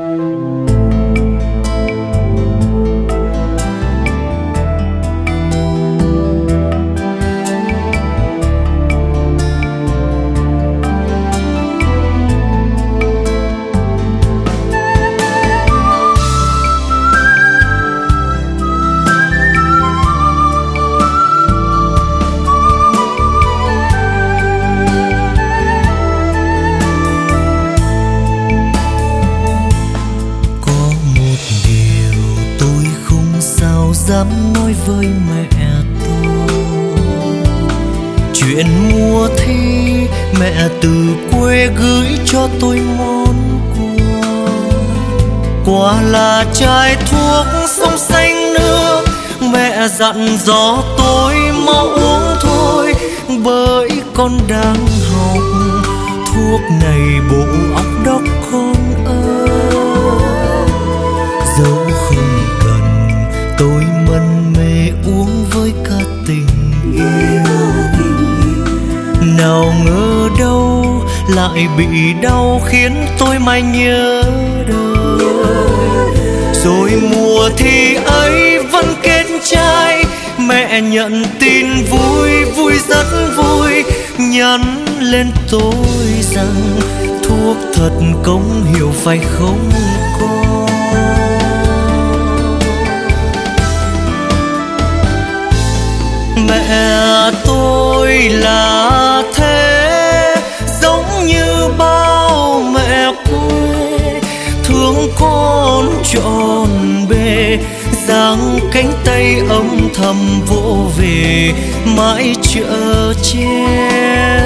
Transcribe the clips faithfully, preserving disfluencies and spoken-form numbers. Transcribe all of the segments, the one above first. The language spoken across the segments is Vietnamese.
dám nói với mẹ tôi chuyện mùa thi mẹ từ quê gửi cho tôi món quà. Quà là chai thuốc sông xanh nước, mẹ dặn dò tôi mau uống thôi bởi con đang học. Thuốc này bộ óc đốc con ơi, dẫu không cần tôi mân mê uống với cả tình yêu. Nào ngờ đâu lại bị đau khiến tôi mãi nhớ đời. Rồi mùa thi ấy vẫn kết trái, mẹ nhận tin vui vui rất vui, nhắn lên tôi rằng thuốc thật công hiệu phải không con. Mẹ tôi là thế, giống như bao mẹ quê, thương con trọn bề, giang cánh tay âm thầm vỗ về mãi chở che.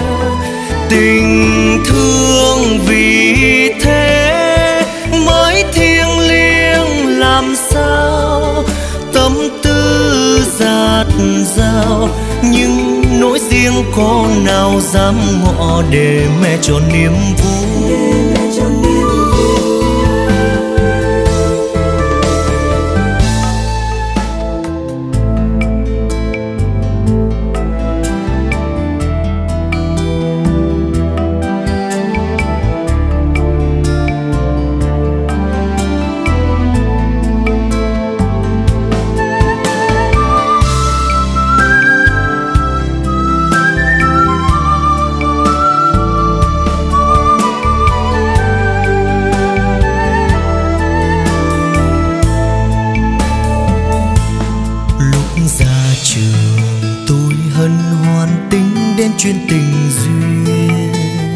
Tình thương vì thế mới thiêng liêng làm sao, tâm tư dạt dào nhưng nỗi riêng con nào dám ngỏ để mẹ cho niềm vui. Chuyên tình duyên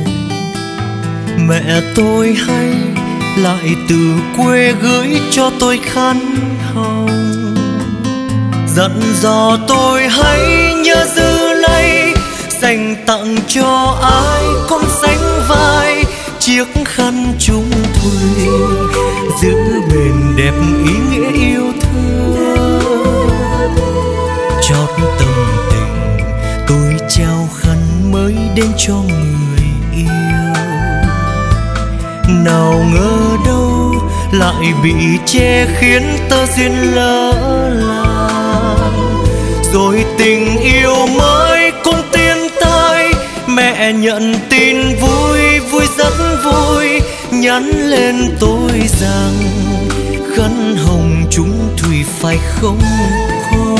mẹ tôi hay lại từ quê gửi cho tôi khăn hồng, dặn dò tôi hãy nhớ giữ lấy, dành tặng cho ai con sánh vai chiếc khăn chung thủy, giữ bền đẹp ý nghĩa yêu thương. Chót tâm tình tôi trao khăn mới đến cho người yêu, nào ngờ đâu lại bị che khiến tơ duyên lỡ làng. Rồi tình yêu mới cũng tiến tới, mẹ nhận tin vui vui rất vui, nhắn lên tôi rằng khăn hồng chúng thủy phải không con.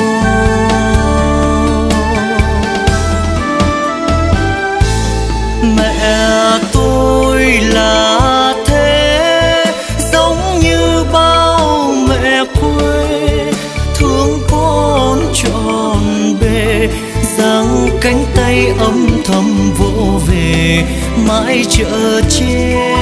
Mẹ tôi là thế, giống như bao mẹ quê, thương con trọn bề, giang cánh tay âm thầm vỗ về mãi chở che.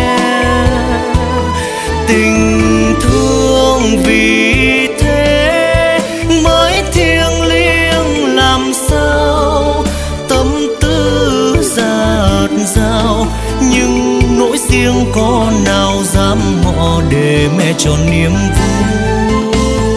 Tình thương vì thế mới thiêng liêng làm sao, tâm tư dạt dào nhưng nỗi riêng con nào dám ngỏ để mẹ cho niềm vui.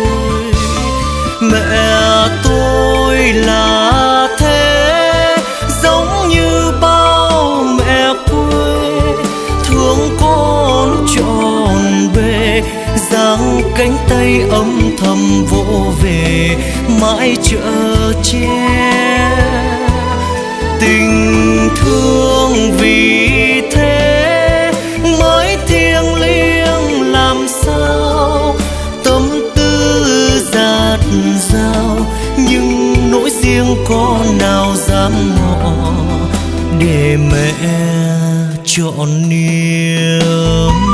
Mẹ tôi là thế, giống như bao mẹ quê, thương con trọn bề, giang cánh tay âm thầm vỗ về mãi chở che. Tình thương vì thế mới thiêng liêng nhưng nỗi riêng con nào dám ngỏ để mẹ trọn niềm.